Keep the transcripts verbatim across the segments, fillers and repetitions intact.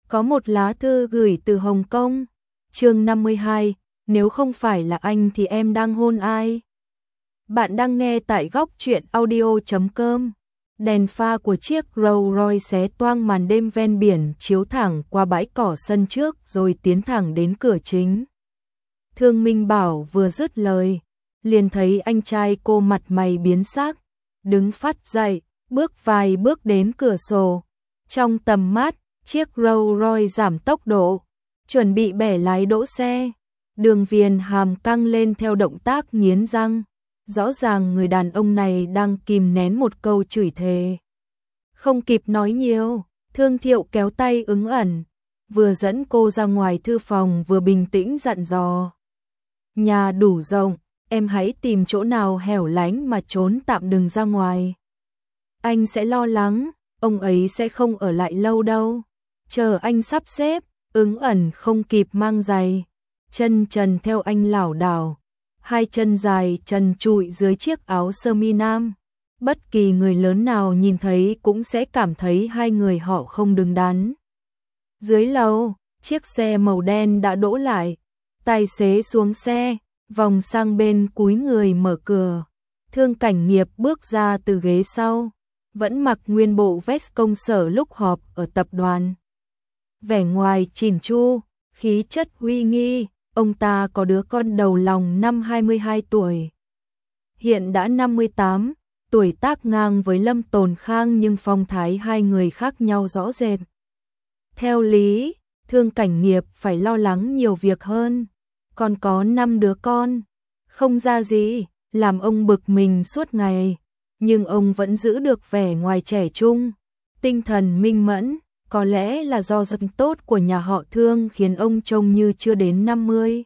Có một lá thư gửi từ Hồng Kông. Chương năm mươi hai, nếu không phải là anh thì em đang hôn ai? Bạn đang nghe tại góc truyện audio chấm com. Đèn pha của chiếc Rolls Royce xé toang màn đêm ven biển, chiếu thẳng qua bãi cỏ sân trước rồi tiến thẳng đến cửa chính. Thương Minh Bảo vừa dứt lời, liền thấy anh trai cô mặt mày biến sắc, đứng phắt dậy, bước vài bước đến cửa sổ. Trong tầm mắt, chiếc Rolls Royce giảm tốc độ, chuẩn bị bẻ lái đỗ xe. Đường Viền hàm căng lên theo động tác nghiến răng. Rõ ràng người đàn ông này đang kìm nén một câu chửi thề. Không kịp nói nhiều, Thương Thiệu kéo tay Ứng Ẩn, vừa dẫn cô ra ngoài thư phòng vừa bình tĩnh dặn dò. Nhà đủ rộng, em hãy tìm chỗ nào hẻo lánh mà trốn tạm, đừng ra ngoài. Anh sẽ lo lắng, ông ấy sẽ không ở lại lâu đâu. Chờ anh sắp xếp. Ứng Ẩn không kịp mang giày, chân trần theo anh lảo đảo, hai chân dài trần trụi dưới chiếc áo sơ mi nam. Bất kỳ người lớn nào nhìn thấy cũng sẽ cảm thấy hai người họ không đứng đắn. Dưới lầu, chiếc xe màu đen đã đỗ lại, tài xế xuống xe, vòng sang bên cúi người mở cửa. Thương Cảnh Nghiệp bước ra từ ghế sau, vẫn mặc nguyên bộ vest công sở lúc họp ở tập đoàn. Vẻ ngoài chỉn chu, khí chất uy nghi, ông ta có đứa con đầu lòng năm hai mươi hai tuổi. Hiện đã năm mươi tám, tuổi tác ngang với Lâm Tồn Khang nhưng phong thái hai người khác nhau rõ rệt. Theo lý, Thương Cảnh Nghiệp phải lo lắng nhiều việc hơn, còn có năm đứa con, không ra gì, làm ông bực mình suốt ngày, nhưng ông vẫn giữ được vẻ ngoài trẻ trung, tinh thần minh mẫn. Có lẽ là do dân tốt của nhà họ Thương khiến ông trông như chưa đến năm mươi.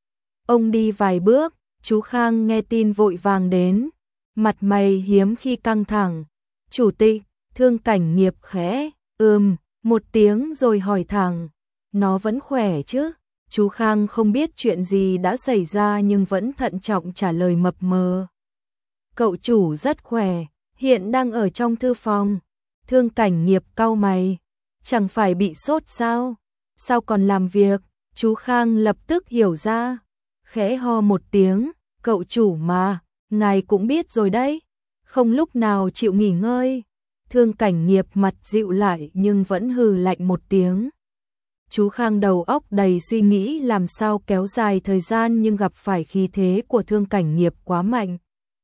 Ông đi vài bước, chú Khang nghe tin vội vàng đến, mặt mày hiếm khi căng thẳng. Chủ tịch, Thương Cảnh Nghiệp khẽ, ừm, một tiếng rồi hỏi thẳng, nó vẫn khỏe chứ? Chú Khang không biết chuyện gì đã xảy ra nhưng vẫn thận trọng trả lời mập mờ. Cậu chủ rất khỏe, hiện đang ở trong thư phòng. Thương Cảnh Nghiệp cau mày. Chẳng phải bị sốt sao? Sao còn làm việc? Chú Khang lập tức hiểu ra, khẽ ho một tiếng, cậu chủ mà, ngài cũng biết rồi đấy, không lúc nào chịu nghỉ ngơi. Thương Cảnh Nghiệp mặt dịu lại nhưng vẫn hừ lạnh một tiếng. Chú Khang đầu óc đầy suy nghĩ làm sao kéo dài thời gian nhưng gặp phải khí thế của Thương Cảnh Nghiệp quá mạnh.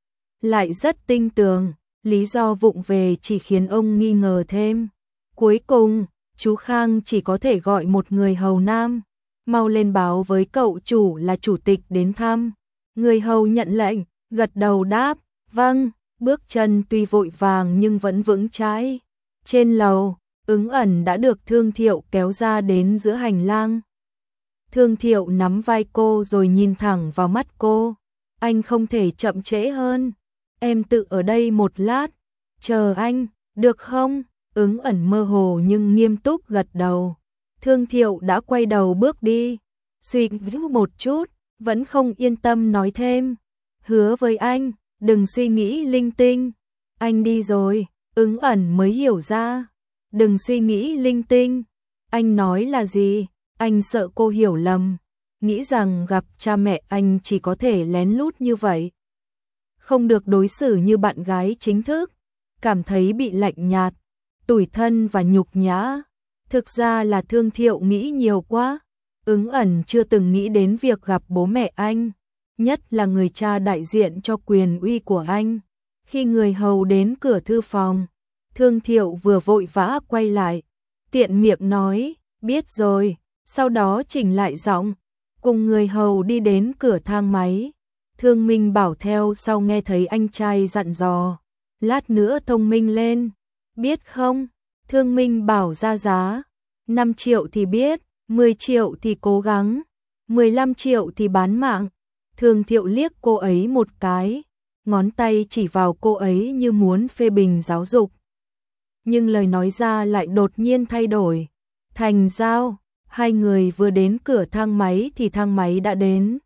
Lại rất tinh tường, lý do vụng về chỉ khiến ông nghi ngờ thêm. Cuối cùng, chú Khang chỉ có thể gọi một người hầu nam, mau lên báo với cậu chủ là chủ tịch đến thăm. Người hầu nhận lệnh, gật đầu đáp, vâng, bước chân tuy vội vàng nhưng vẫn vững chãi. Trên lầu, Ứng Ẩn đã được Thương Thiệu kéo ra đến giữa hành lang. Thương Thiệu nắm vai cô rồi nhìn thẳng vào mắt cô, anh không thể chậm trễ hơn, em tự ở đây một lát, chờ anh, được không? Ứng Ẩn mơ hồ nhưng nghiêm túc gật đầu. Thương Thiệu đã quay đầu bước đi, suy nghĩ một chút, vẫn không yên tâm nói thêm. Hứa với anh, đừng suy nghĩ linh tinh. Anh đi rồi, Ứng Ẩn mới hiểu ra. Đừng suy nghĩ linh tinh. Anh nói là gì? Anh sợ cô hiểu lầm, nghĩ rằng gặp cha mẹ anh chỉ có thể lén lút như vậy. Không được đối xử như bạn gái chính thức, cảm thấy bị lạnh nhạt, tủi thân và nhục nhã. Thực ra là Thương Thiệu nghĩ nhiều quá. Ứng Ẩn chưa từng nghĩ đến việc gặp bố mẹ anh, nhất là người cha đại diện cho quyền uy của anh. Khi người hầu đến cửa thư phòng, Thương Thiệu vừa vội vã quay lại, tiện miệng nói, biết rồi, sau đó chỉnh lại giọng, cùng người hầu đi đến cửa thang máy. Thương Minh Bảo theo sau nghe thấy anh trai dặn dò, lát nữa thông minh lên, biết không? Thương Minh Bảo ra giá, năm triệu thì biết, mười triệu thì cố gắng, mười lăm triệu thì bán mạng. Thương Thiệu liếc cô ấy một cái, ngón tay chỉ vào cô ấy như muốn phê bình giáo dục. Nhưng lời nói ra lại đột nhiên thay đổi, thành giao. Hai người vừa đến cửa thang máy thì thang máy đã đến.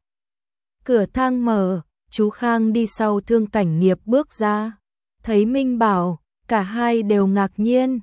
Cửa thang mở, chú Khang đi sau Thương Cảnh Nghiệp bước ra, thấy Minh Bảo, cả hai đều ngạc nhiên.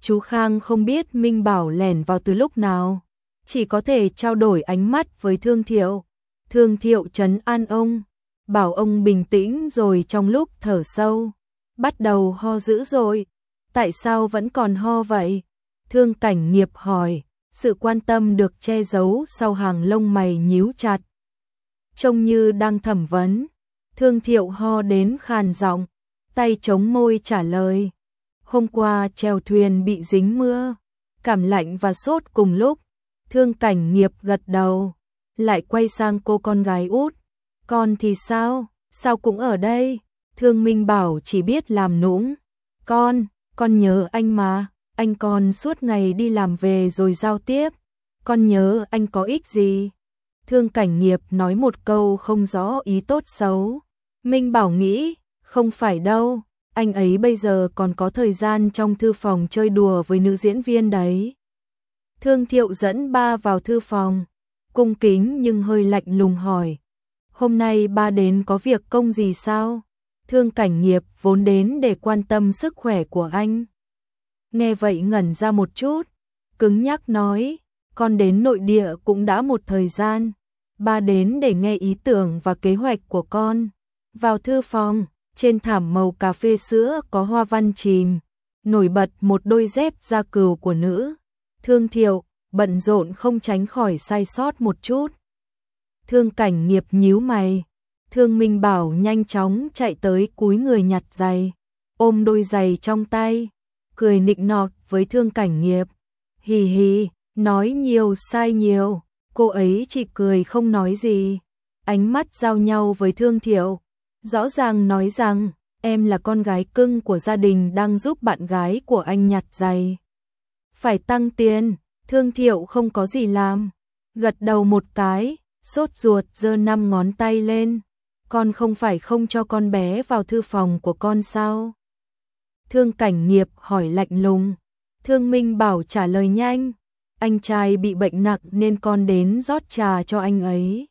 Chú Khang không biết Minh Bảo lẻn vào từ lúc nào, chỉ có thể trao đổi ánh mắt với Thương Thiệu. Thương Thiệu trấn an ông, bảo ông bình tĩnh rồi trong lúc thở sâu, bắt đầu ho dữ dội. Tại sao vẫn còn ho vậy? Thương Cảnh Nghiệp hỏi, sự quan tâm được che giấu sau hàng lông mày nhíu chặt. Trông như đang thẩm vấn, Thương Thiệu ho đến khàn giọng, tay chống môi trả lời. Hôm qua chèo thuyền bị dính mưa, cảm lạnh và sốt cùng lúc. Thương Cảnh Nghiệp gật đầu, lại quay sang cô con gái út. Con thì sao? Sao cũng ở đây? Thương Minh Bảo chỉ biết làm nũng. Con, con nhớ anh mà, anh còn suốt ngày đi làm về rồi giao tiếp. Con nhớ anh có ích gì? Thương Cảnh Nghiệp nói một câu không rõ ý tốt xấu. Minh Bảo nghĩ, không phải đâu, anh ấy bây giờ còn có thời gian trong thư phòng chơi đùa với nữ diễn viên đấy. Thương Thiệu dẫn ba vào thư phòng, cung kính nhưng hơi lạnh lùng hỏi. Hôm nay ba đến có việc công gì sao? Thương Cảnh Nghiệp vốn đến để quan tâm sức khỏe của anh. Nghe vậy ngẩn ra một chút, cứng nhắc nói, con đến nội địa cũng đã một thời gian, ba đến để nghe ý tưởng và kế hoạch của con. Vào thư phòng, trên thảm màu cà phê sữa có hoa văn chìm, nổi bật một đôi dép da cừu của nữ. Thương Thiệu, bận rộn không tránh khỏi sai sót một chút. Thương Cảnh Nghiệp nhíu mày. Thương Minh Bảo nhanh chóng chạy tới cúi người nhặt giày, ôm đôi giày trong tay, cười nịnh nọt với Thương Cảnh Nghiệp. Hì hì, nói nhiều sai nhiều, cô ấy chỉ cười không nói gì. Ánh mắt giao nhau với Thương Thiệu, rõ ràng nói rằng, em là con gái cưng của gia đình đang giúp bạn gái của anh nhặt giày. Phải tăng tiền. Thương Thiệu không có gì làm, gật đầu một cái, sốt ruột giơ năm ngón tay lên. Con không phải không cho con bé vào thư phòng của con sao? Thương Cảnh Nghiệp hỏi lạnh lùng. Thương Minh Bảo trả lời nhanh, anh trai bị bệnh nặng nên con đến rót trà cho anh ấy.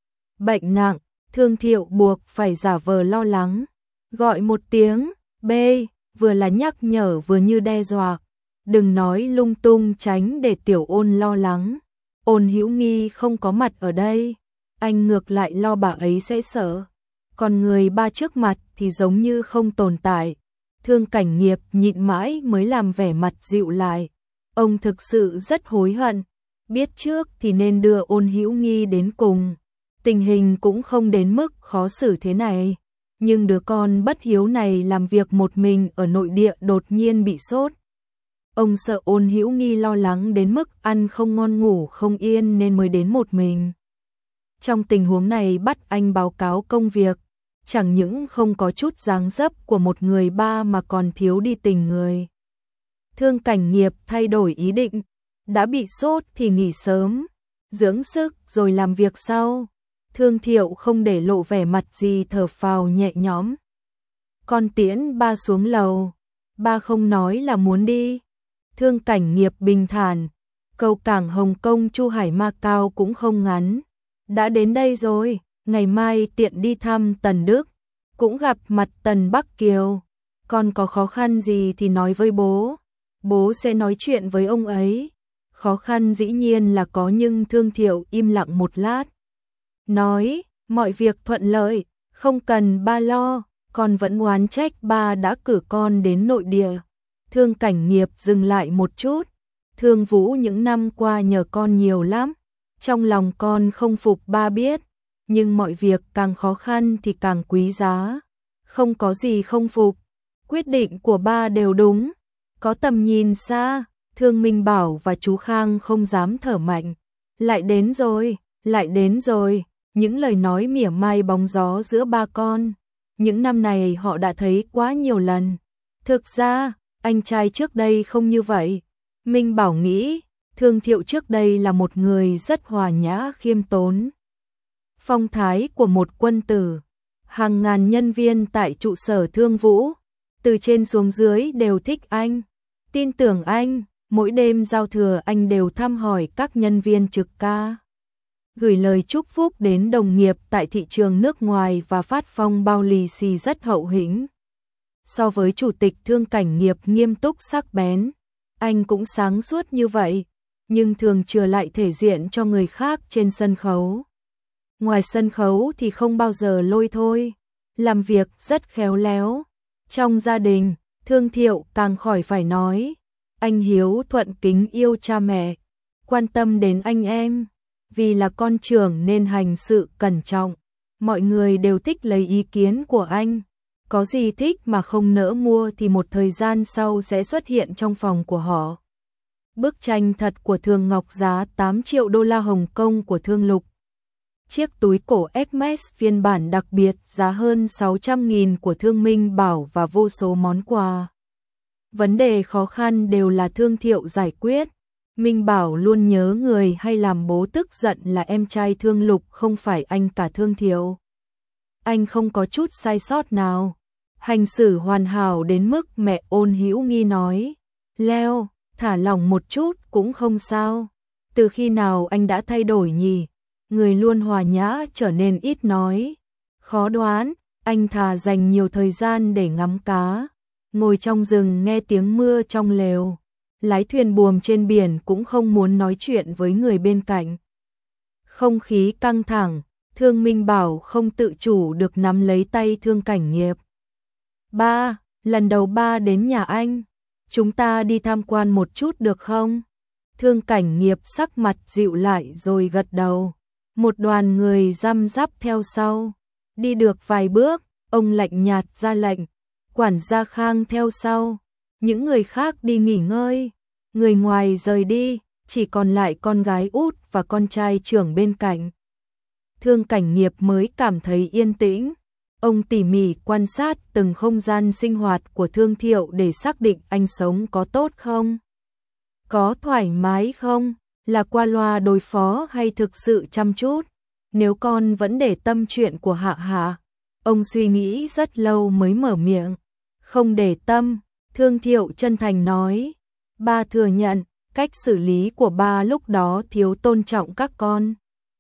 Bệnh nặng? Thương Thiệu buộc phải giả vờ lo lắng, gọi một tiếng, B, vừa là nhắc nhở vừa như đe dọa. Đừng nói lung tung tránh để Tiểu Ôn lo lắng. Ôn Hữu Nghi không có mặt ở đây, anh ngược lại lo bà ấy sẽ sợ. Còn người ba trước mặt thì giống như không tồn tại. Thương Cảnh Nghiệp nhịn mãi mới làm vẻ mặt dịu lại. Ông thực sự rất hối hận, biết trước thì nên đưa Ôn Hữu Nghi đến cùng. Tình hình cũng không đến mức khó xử thế này, nhưng đứa con bất hiếu này làm việc một mình ở nội địa đột nhiên bị sốt. Ông sợ Ôn Hữu Nghi lo lắng đến mức ăn không ngon ngủ không yên nên mới đến một mình. Trong tình huống này bắt anh báo cáo công việc, chẳng những không có chút dáng dấp của một người ba mà còn thiếu đi tình người. Thương Cảnh Nghiệp thay đổi ý định, đã bị sốt thì nghỉ sớm, dưỡng sức rồi làm việc sau. Thương Thiệu không để lộ vẻ mặt gì, thở phào nhẹ nhõm. Con tiễn ba xuống lầu, ba không nói là muốn đi. Thương Cảnh Nghiệp bình thản, cầu cảng Hồng Kông Chu Hải Macau cũng không ngắn. Đã đến đây rồi, ngày mai tiện đi thăm Tần Đức, cũng gặp mặt Tần Bắc Kiều. Con có khó khăn gì thì nói với bố, bố sẽ nói chuyện với ông ấy. Khó khăn dĩ nhiên là có, nhưng Thương Thiệu im lặng một lát. Nói, mọi việc thuận lợi, không cần ba lo, con vẫn oán trách ba đã cử con đến nội địa. Thương Cảnh Nghiệp dừng lại một chút, Thương Vũ những năm qua nhờ con nhiều lắm, trong lòng con không phục ba biết, nhưng mọi việc càng khó khăn thì càng quý giá, không có gì không phục, quyết định của ba đều đúng, có tầm nhìn xa. Thương Minh Bảo và chú Khang không dám thở mạnh. Lại đến rồi, lại đến rồi, những lời nói mỉa mai bóng gió giữa ba con. Những năm này họ đã thấy quá nhiều lần. Thực ra, anh trai trước đây không như vậy. Minh Bảo nghĩ, Thương Thiệu trước đây là một người rất hòa nhã khiêm tốn. Phong thái của một quân tử. Hàng ngàn nhân viên tại trụ sở Thương Vũ, từ trên xuống dưới đều thích anh, tin tưởng anh. Mỗi đêm giao thừa anh đều thăm hỏi các nhân viên trực ca, gửi lời chúc phúc đến đồng nghiệp tại thị trường nước ngoài và phát phong bao lì xì rất hậu hĩnh. So với chủ tịch Thương Cảnh Nghiệp nghiêm túc sắc bén, Anh cũng sáng suốt như vậy, nhưng thường chừa lại thể diện cho người khác trên sân khấu. Ngoài sân khấu thì không bao giờ lôi thôi, làm việc rất khéo léo. Trong gia đình, Thương Thiệu càng khỏi phải nói, anh hiếu thuận kính yêu cha mẹ, quan tâm đến anh em, vì là con trưởng nên hành sự cẩn trọng. Mọi người đều thích lấy ý kiến của anh, có gì thích mà không nỡ mua thì một thời gian sau sẽ xuất hiện trong phòng của họ. Bức tranh thật của Thường Ngọc giá tám triệu đô la Hồng Kông của Thương Lục. Chiếc túi cổ Hermes phiên bản đặc biệt giá hơn sáu trăm nghìn của Thương Minh Bảo và vô số món quà. Vấn đề khó khăn đều là Thương Thiệu giải quyết. Minh Bảo luôn nhớ người hay làm bố tức giận là em trai Thương Lục không phải anh cả Thương Thiệu. Anh không có chút sai sót nào, hành xử hoàn hảo đến mức mẹ Ôn Hữu Nghi nói, Leo, thả lỏng một chút cũng không sao. Từ khi nào anh đã thay đổi nhỉ? Người luôn hòa nhã trở nên ít nói. Khó đoán, anh thà dành nhiều thời gian để ngắm cá, ngồi trong rừng nghe tiếng mưa trong lều, lái thuyền buồm trên biển cũng không muốn nói chuyện với người bên cạnh. Không khí căng thẳng, Thương Minh Bảo không tự chủ được nắm lấy tay Thương Cảnh Nghiệp. Ba, lần đầu ba đến nhà anh, chúng ta đi tham quan một chút được không? Thương Cảnh Nghiệp sắc mặt dịu lại rồi gật đầu. Một đoàn người răm rắp theo sau. Đi được vài bước, ông lạnh nhạt ra lệnh. Quản gia Khang theo sau. Những người khác đi nghỉ ngơi. Người ngoài rời đi, chỉ còn lại con gái út và con trai trưởng bên cạnh. Thương Cảnh Nghiệp mới cảm thấy yên tĩnh. Ông tỉ mỉ quan sát từng không gian sinh hoạt của Thương Thiệu để xác định anh sống có tốt không? Có thoải mái không? Là qua loa đối phó hay thực sự chăm chút? Nếu con vẫn để tâm chuyện của Hạ Hạ, ông suy nghĩ rất lâu mới mở miệng. Không để tâm, Thương Thiệu chân thành nói. Ba thừa nhận, cách xử lý của ba lúc đó thiếu tôn trọng các con.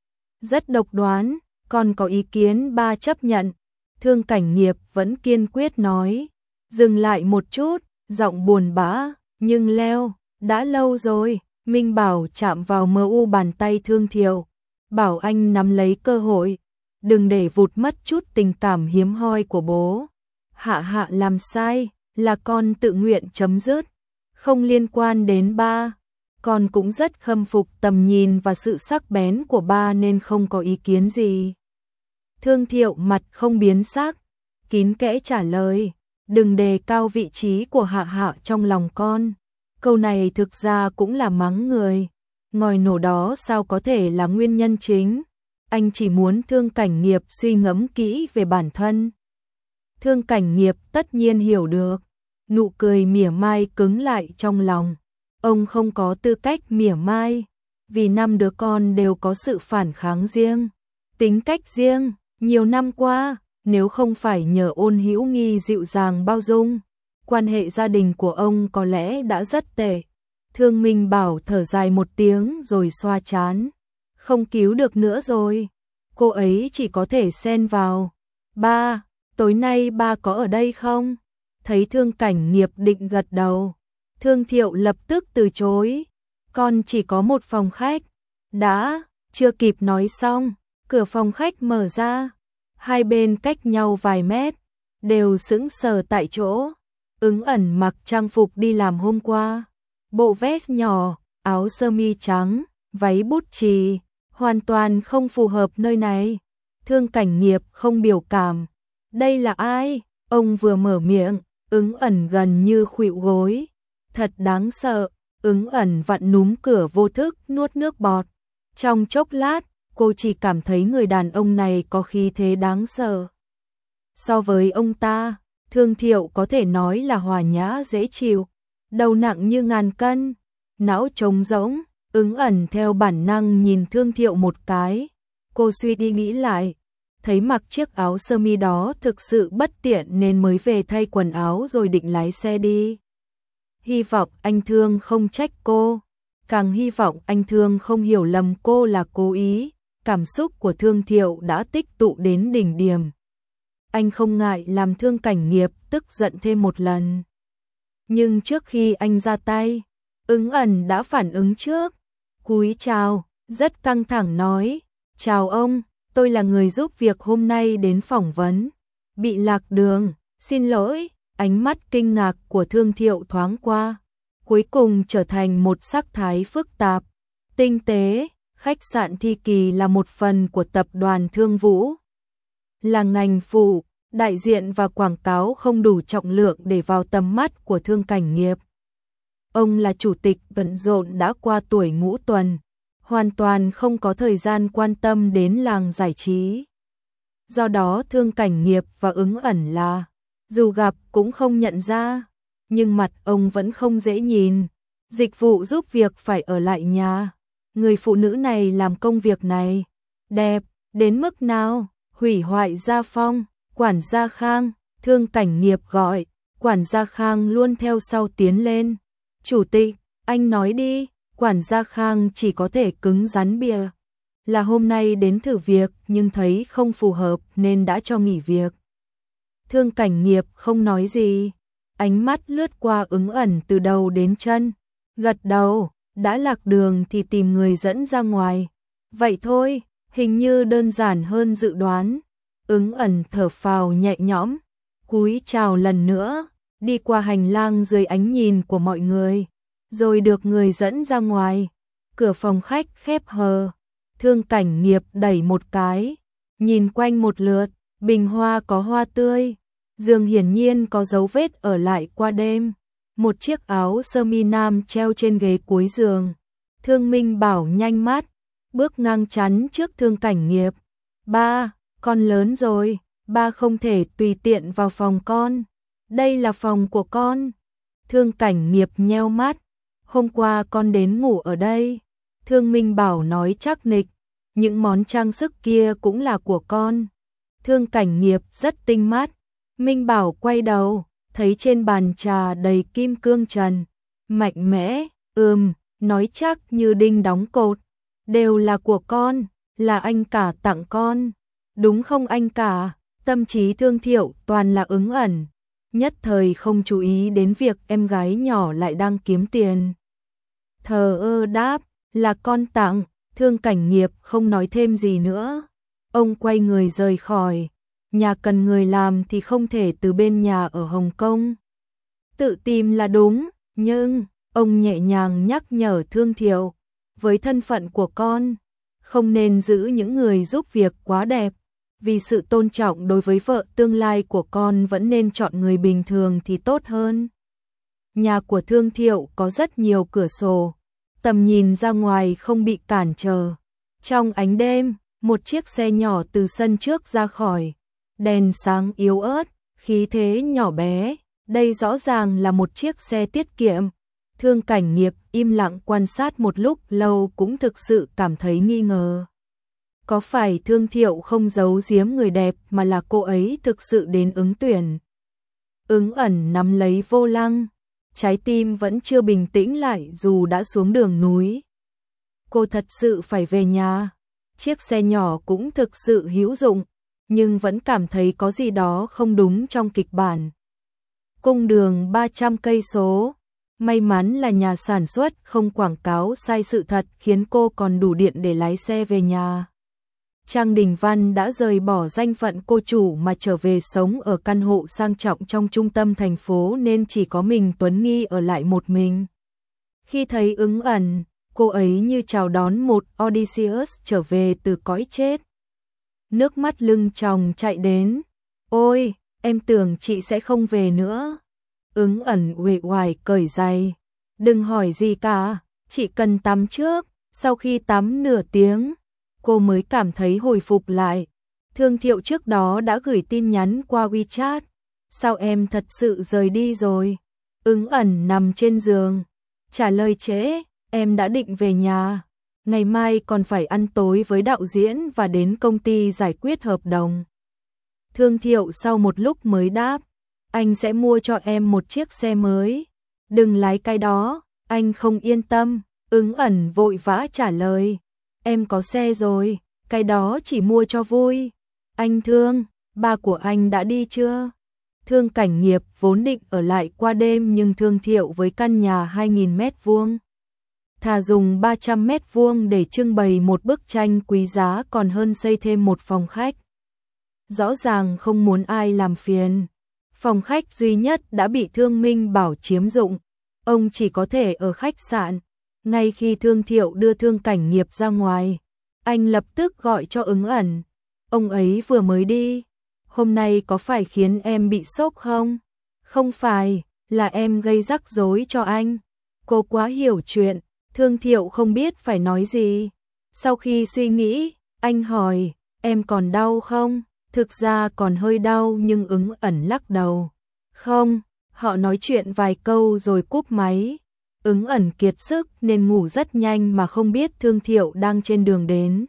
Rất độc đoán, con có ý kiến ba chấp nhận. Thương Cảnh Nghiệp vẫn kiên quyết nói. Dừng lại một chút, giọng buồn bã, nhưng Leo, đã lâu rồi. Minh Bảo chạm vào mờ u bàn tay Thương Thiệu, bảo anh nắm lấy cơ hội, đừng để vụt mất chút tình cảm hiếm hoi của bố. Hạ Hạ làm sai, là con tự nguyện chấm dứt, không liên quan đến ba. Con cũng rất khâm phục tầm nhìn và sự sắc bén của ba nên không có ý kiến gì. Thương Thiệu mặt không biến sắc, kín kẽ trả lời, đừng đề cao vị trí của Hạ Hạ trong lòng con. Câu này thực ra cũng là mắng người. Ngòi nổ đó sao có thể là nguyên nhân chính. Anh chỉ muốn Thương Cảnh Nghiệp suy ngẫm kỹ về bản thân. Thương Cảnh Nghiệp tất nhiên hiểu được. Nụ cười mỉa mai cứng lại trong lòng. Ông không có tư cách mỉa mai, vì năm đứa con đều có sự phản kháng riêng, tính cách riêng. Nhiều năm qua, nếu không phải nhờ Ôn Hữu Nghi dịu dàng bao dung, quan hệ gia đình của ông có lẽ đã rất tệ. Thương Minh Bảo thở dài một tiếng rồi xoa trán. Không cứu được nữa rồi. Cô ấy chỉ có thể xen vào. Ba, tối nay ba có ở đây không? Thấy Thương Cảnh Nghiệp định gật đầu, Thương Thiệu lập tức từ chối. Con chỉ có một phòng khách. Đã, chưa kịp nói xong, cửa phòng khách mở ra. Hai bên cách nhau vài mét, đều sững sờ tại chỗ. Ứng Ẩn mặc trang phục đi làm hôm qua, bộ vest nhỏ, áo sơ mi trắng, váy bút chì, hoàn toàn không phù hợp nơi này. Thương Cảnh Nghiệp không biểu cảm. Đây là ai? Ông vừa mở miệng, Ứng Ẩn gần như khuỵu gối. Thật đáng sợ. Ứng Ẩn vặn núm cửa vô thức nuốt nước bọt. Trong chốc lát, cô chỉ cảm thấy người đàn ông này có khí thế đáng sợ. So với ông ta, Thương Thiệu có thể nói là hòa nhã dễ chịu, đầu nặng như ngàn cân, não trống rỗng. Ứng Ẩn theo bản năng nhìn Thương Thiệu một cái. Cô suy đi nghĩ lại, thấy mặc chiếc áo sơ mi đó thực sự bất tiện nên mới về thay quần áo rồi định lái xe đi. Hy vọng anh Thương không trách cô, càng hy vọng anh Thương không hiểu lầm cô là cố ý. Cảm xúc của Thương Thiệu đã tích tụ đến đỉnh điểm. Anh không ngại làm Thương Cảnh Nghiệp tức giận thêm một lần. Nhưng trước khi anh ra tay, Ứng ẩn đã phản ứng trước, cúi chào, rất căng thẳng nói, chào ông, tôi là người giúp việc hôm nay đến phỏng vấn, bị lạc đường, xin lỗi, ánh mắt kinh ngạc của Thương Thiệu thoáng qua, cuối cùng trở thành một sắc thái phức tạp, tinh tế, khách sạn Thi Kỳ là một phần của tập đoàn Thương Vũ, là ngành phụ, đại diện và quảng cáo không đủ trọng lượng để vào tầm mắt của Thương Cảnh Nghiệp. Ông là chủ tịch bận rộn đã qua tuổi ngũ tuần, hoàn toàn không có thời gian quan tâm đến làng giải trí. Do đó Thương Cảnh Nghiệp và Ứng Ẩn là, dù gặp cũng không nhận ra, nhưng mặt ông vẫn không dễ nhìn. Dịch vụ giúp việc phải ở lại nhà. Người phụ nữ này làm công việc này, đẹp, đến mức nào, hủy hoại gia phong, quản gia Khang, Thương Cảnh Nghiệp gọi, quản gia Khang luôn theo sau tiến lên. Chủ tịch, anh nói đi, quản gia Khang chỉ có thể cứng rắn bịa. Là hôm nay đến thử việc nhưng thấy không phù hợp nên đã cho nghỉ việc. Thương Cảnh Nghiệp không nói gì, ánh mắt lướt qua Ứng Ẩn từ đầu đến chân, gật đầu, đã lạc đường thì tìm người dẫn ra ngoài. Vậy thôi, hình như đơn giản hơn dự đoán. Ứng Ẩn thở phào nhẹ nhõm, cúi chào lần nữa, đi qua hành lang dưới ánh nhìn của mọi người, rồi được người dẫn ra ngoài. Cửa phòng khách khép hờ, Thương Cảnh Nghiệp đẩy một cái, nhìn quanh một lượt, bình hoa có hoa tươi, giường hiển nhiên có dấu vết ở lại qua đêm. Một chiếc áo sơ mi nam treo trên ghế cuối giường. Thương Minh Bảo nhanh mắt, bước ngang chắn trước Thương Cảnh Nghiệp. Ba, con lớn rồi, ba không thể tùy tiện vào phòng con. Đây là phòng của con. Thương Cảnh Nghiệp nheo mắt. Hôm qua con đến ngủ ở đây. Thương Minh Bảo nói chắc nịch. Những món trang sức kia cũng là của con. Thương Cảnh Nghiệp rất tinh mắt. Minh Bảo quay đầu, thấy trên bàn trà đầy kim cương trần. Mạnh mẽ, ừm, nói chắc như đinh đóng cột. Đều là của con, là anh cả tặng con. Đúng không anh cả? Tâm trí Thương Thiệu toàn là Ứng Ẩn. Nhất thời không chú ý đến việc em gái nhỏ lại đang kiếm tiền. Thờ ơ đáp, là con tặng. Thương Cảnh Nghiệp không nói thêm gì nữa. Ông quay người rời khỏi. Nhà cần người làm thì không thể từ bên nhà ở Hồng Kông. Tự tìm là đúng, nhưng ông nhẹ nhàng nhắc nhở Thương Thiệu, với thân phận của con, không nên giữ những người giúp việc quá đẹp. Vì sự tôn trọng đối với vợ tương lai của con vẫn nên chọn người bình thường thì tốt hơn. Nhà của Thương Thiệu có rất nhiều cửa sổ, tầm nhìn ra ngoài không bị cản trở. Trong ánh đêm, một chiếc xe nhỏ từ sân trước ra khỏi. Đèn sáng yếu ớt, khí thế nhỏ bé, đây rõ ràng là một chiếc xe tiết kiệm. Thương Cảnh Nghiệp im lặng quan sát một lúc lâu cũng thực sự cảm thấy nghi ngờ. Có phải Thương Thiệu không giấu giếm người đẹp mà là cô ấy thực sự đến ứng tuyển? Ứng Ẩn nắm lấy vô lăng, trái tim vẫn chưa bình tĩnh lại dù đã xuống đường núi. Cô thật sự phải về nhà. Chiếc xe nhỏ cũng thực sự hữu dụng, nhưng vẫn cảm thấy có gì đó không đúng trong kịch bản. Cung đường ba trăm cây số, may mắn là nhà sản xuất không quảng cáo sai sự thật khiến cô còn đủ điện để lái xe về nhà. Trang Đình Văn đã rời bỏ danh phận cô chủ mà trở về sống ở căn hộ sang trọng trong trung tâm thành phố nên chỉ có mình Tuấn Nghi ở lại một mình. Khi thấy Ứng Ẩn, cô ấy như chào đón một Odysseus trở về từ cõi chết. Nước mắt lưng tròng chạy đến. Ôi, em tưởng chị sẽ không về nữa. Ứng Ẩn uể oải cởi giày. Đừng hỏi gì cả, chị cần tắm trước. Sau khi tắm nửa tiếng, cô mới cảm thấy hồi phục lại. Thương Thiệu trước đó đã gửi tin nhắn qua WeChat. Sao em thật sự rời đi rồi? Ứng Ẩn nằm trên giường. Trả lời trễ, em đã định về nhà. Ngày mai còn phải ăn tối với đạo diễn và đến công ty giải quyết hợp đồng. Thương Thiệu sau một lúc mới đáp, anh sẽ mua cho em một chiếc xe mới. Đừng lái cái đó, anh không yên tâm. Ứng Ẩn vội vã trả lời, em có xe rồi, cái đó chỉ mua cho vui. Anh Thương, ba của anh đã đi chưa? Thương Cảnh Nghiệp vốn định ở lại qua đêm nhưng thương thiệu với căn nhà hai nghìn mét vuông. Thà dùng ba trăm mét vuông để trưng bày một bức tranh quý giá còn hơn xây thêm một phòng khách. Rõ ràng không muốn ai làm phiền. Phòng khách duy nhất đã bị Thương Minh Bảo chiếm dụng. Ông chỉ có thể ở khách sạn. Ngay khi Thương Thiệu đưa Thương Cảnh Nghiệp ra ngoài, anh lập tức gọi cho Ứng Ẩn. Ông ấy vừa mới đi. Hôm nay có phải khiến em bị sốc không? Không phải, là em gây rắc rối cho anh. Cô quá hiểu chuyện. Thương Thiệu không biết phải nói gì. Sau khi suy nghĩ, anh hỏi, em còn đau không? Thực ra còn hơi đau nhưng Ứng Ẩn lắc đầu. Không, họ nói chuyện vài câu rồi cúp máy. Ứng Ẩn kiệt sức nên ngủ rất nhanh mà không biết Thương Thiệu đang trên đường đến.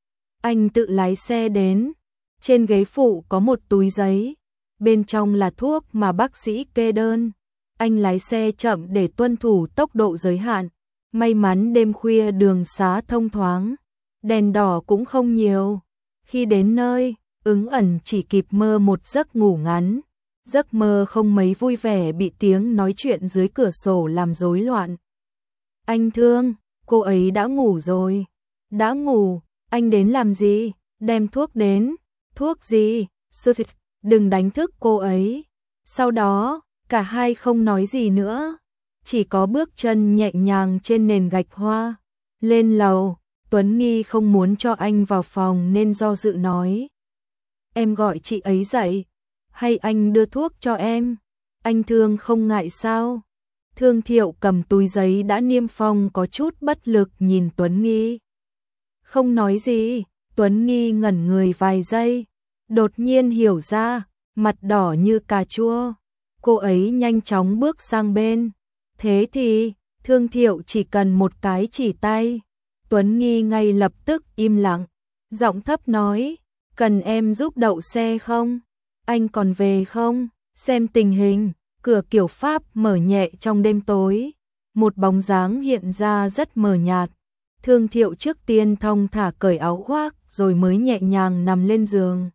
Anh tự lái xe đến. Trên ghế phụ có một túi giấy. Bên trong là thuốc mà bác sĩ kê đơn. Anh lái xe chậm để tuân thủ tốc độ giới hạn. May mắn đêm khuya đường xá thông thoáng. Đèn đỏ cũng không nhiều. Khi đến nơi, Ứng Ẩn chỉ kịp mơ một giấc ngủ ngắn. Giấc mơ không mấy vui vẻ bị tiếng nói chuyện dưới cửa sổ làm rối loạn. Anh Thương, cô ấy đã ngủ rồi. Đã ngủ, anh đến làm gì? Đem thuốc đến. Thuốc gì? Đừng đánh thức cô ấy. Sau đó, cả hai không nói gì nữa. Chỉ có bước chân nhẹ nhàng trên nền gạch hoa. Lên lầu, Tuấn Nghi không muốn cho anh vào phòng nên do dự nói. Em gọi chị ấy dậy. Hay anh đưa thuốc cho em? Anh Thương không ngại sao? Thương Thiệu cầm túi giấy đã niêm phong có chút bất lực nhìn Tuấn Nghi. Không nói gì, Tuấn Nghi ngẩn người vài giây. Đột nhiên hiểu ra, mặt đỏ như cà chua. Cô ấy nhanh chóng bước sang bên. Thế thì, Thương Thiệu chỉ cần một cái chỉ tay. Tuấn Nghi ngay lập tức im lặng. Giọng thấp nói, cần em giúp đậu xe không? Anh còn về không? Xem tình hình, cửa kiểu Pháp mở nhẹ trong đêm tối. Một bóng dáng hiện ra rất mờ nhạt. Thương Thiệu trước tiên thong thả cởi áo khoác rồi mới nhẹ nhàng nằm lên giường.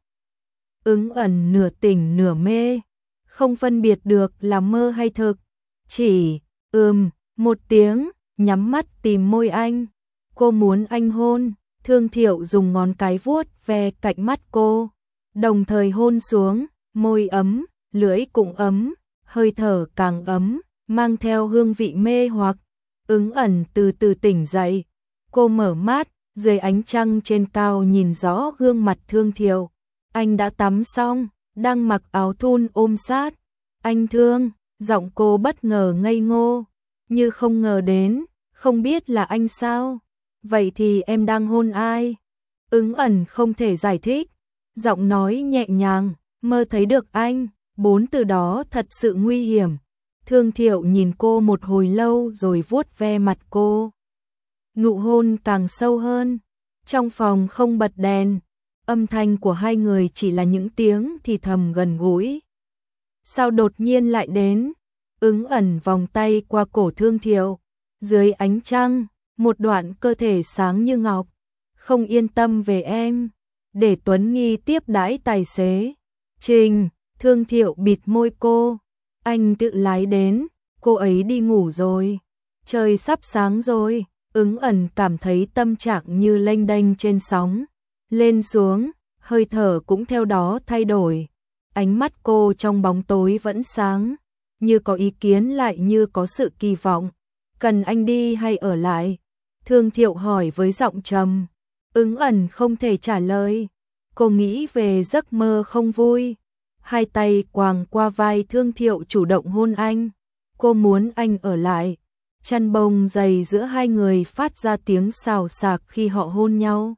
Ứng Ẩn nửa tỉnh nửa mê, không phân biệt được là mơ hay thực. Chỉ, ừm, một tiếng, nhắm mắt tìm môi anh. Cô muốn anh hôn. Thương Thiệu dùng ngón cái vuốt ve cạnh mắt cô, đồng thời hôn xuống, môi ấm, lưỡi cũng ấm, hơi thở càng ấm, mang theo hương vị mê hoặc. Ứng Ẩn từ từ tỉnh dậy, cô mở mắt, dưới ánh trăng trên cao nhìn rõ gương mặt Thương Thiệu. Anh đã tắm xong, đang mặc áo thun ôm sát. Anh Thương, giọng cô bất ngờ ngây ngô, như không ngờ đến, không biết là anh sao? Vậy thì em đang hôn ai? Ứng Ẩn không thể giải thích, giọng nói nhẹ nhàng, mơ thấy được anh, bốn từ đó thật sự nguy hiểm. Thương Thiệu nhìn cô một hồi lâu rồi vuốt ve mặt cô. Nụ hôn càng sâu hơn. Trong phòng không bật đèn, âm thanh của hai người chỉ là những tiếng thì thầm gần gũi. Sao đột nhiên lại đến? Ứng Ẩn vòng tay qua cổ Thương Thiệu, dưới ánh trăng, một đoạn cơ thể sáng như ngọc. Không yên tâm về em, để Tuấn Nghi tiếp đãi tài xế. Trình, Thương Thiệu bịt môi cô, anh tự lái đến, cô ấy đi ngủ rồi. Trời sắp sáng rồi. Ứng Ẩn cảm thấy tâm trạng như lênh đênh trên sóng, lên xuống, hơi thở cũng theo đó thay đổi. Ánh mắt cô trong bóng tối vẫn sáng, như có ý kiến lại như có sự kỳ vọng. Cần anh đi hay ở lại? Thương Thiệu hỏi với giọng trầm. Ứng Ẩn không thể trả lời. Cô nghĩ về giấc mơ không vui. Hai tay quàng qua vai Thương Thiệu chủ động hôn anh. Cô muốn anh ở lại. Chăn bông dày giữa hai người phát ra tiếng xào xạc khi họ hôn nhau.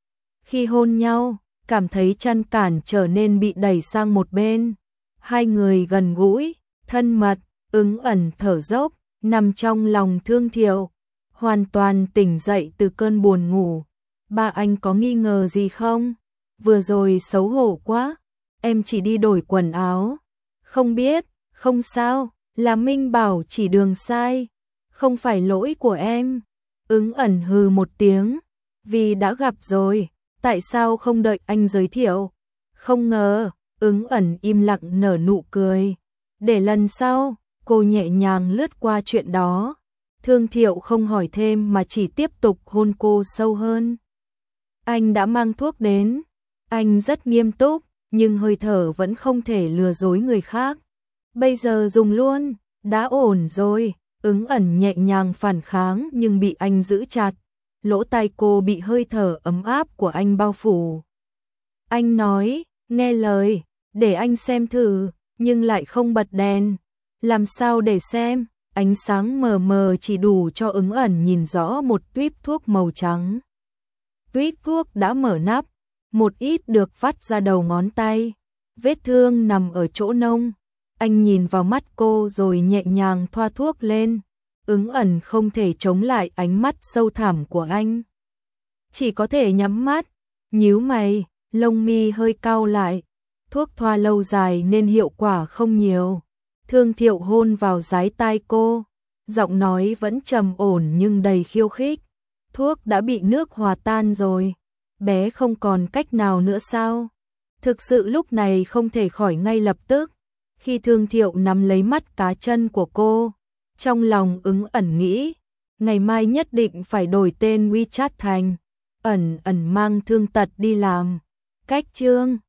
Khi hôn nhau, cảm thấy chăn cản trở nên bị đẩy sang một bên. Hai người gần gũi, thân mật, Ứng Ẩn thở dốc, nằm trong lòng Thương Thiệu, hoàn toàn tỉnh dậy từ cơn buồn ngủ. Ba anh có nghi ngờ gì không? Vừa rồi xấu hổ quá, em chỉ đi đổi quần áo. Không biết, không sao, là Minh bảo chỉ đường sai. Không phải lỗi của em. Ứng Ẩn hừ một tiếng. Vì đã gặp rồi, tại sao không đợi anh giới thiệu? Không ngờ, Ứng ẩn im lặng nở nụ cười. Để lần sau, cô nhẹ nhàng lướt qua chuyện đó. Thương Thiệu không hỏi thêm mà chỉ tiếp tục hôn cô sâu hơn. Anh đã mang thuốc đến. Anh rất nghiêm túc, nhưng hơi thở vẫn không thể lừa dối người khác. Bây giờ dùng luôn, đã ổn rồi. Ứng ẩn nhẹ nhàng phản kháng nhưng bị anh giữ chặt. Lỗ tai cô bị hơi thở ấm áp của anh bao phủ. Anh nói, nghe lời, để anh xem thử, nhưng lại không bật đèn. Làm sao để xem, ánh sáng mờ mờ chỉ đủ cho Ứng ẩn nhìn rõ một tuýp thuốc màu trắng. Tuýp thuốc đã mở nắp, một ít được vắt ra đầu ngón tay. Vết thương nằm ở chỗ nông. Anh nhìn vào mắt cô rồi nhẹ nhàng thoa thuốc lên. Ứng ẩn không thể chống lại ánh mắt sâu thẳm của anh. Chỉ có thể nhắm mắt, nhíu mày, lông mi hơi cau lại. Thuốc thoa lâu dài nên hiệu quả không nhiều. Thương Thiệu hôn vào dái tai cô, giọng nói vẫn trầm ổn nhưng đầy khiêu khích. Thuốc đã bị nước hòa tan rồi, bé không còn cách nào nữa sao? Thực sự lúc này không thể khỏi ngay lập tức. Khi Thương Thiệu nắm lấy mắt cá chân của cô, trong lòng Ứng ẩn nghĩ, ngày mai nhất định phải đổi tên WeChat thành ẩn ẩn mang thương tật đi làm. Cách chương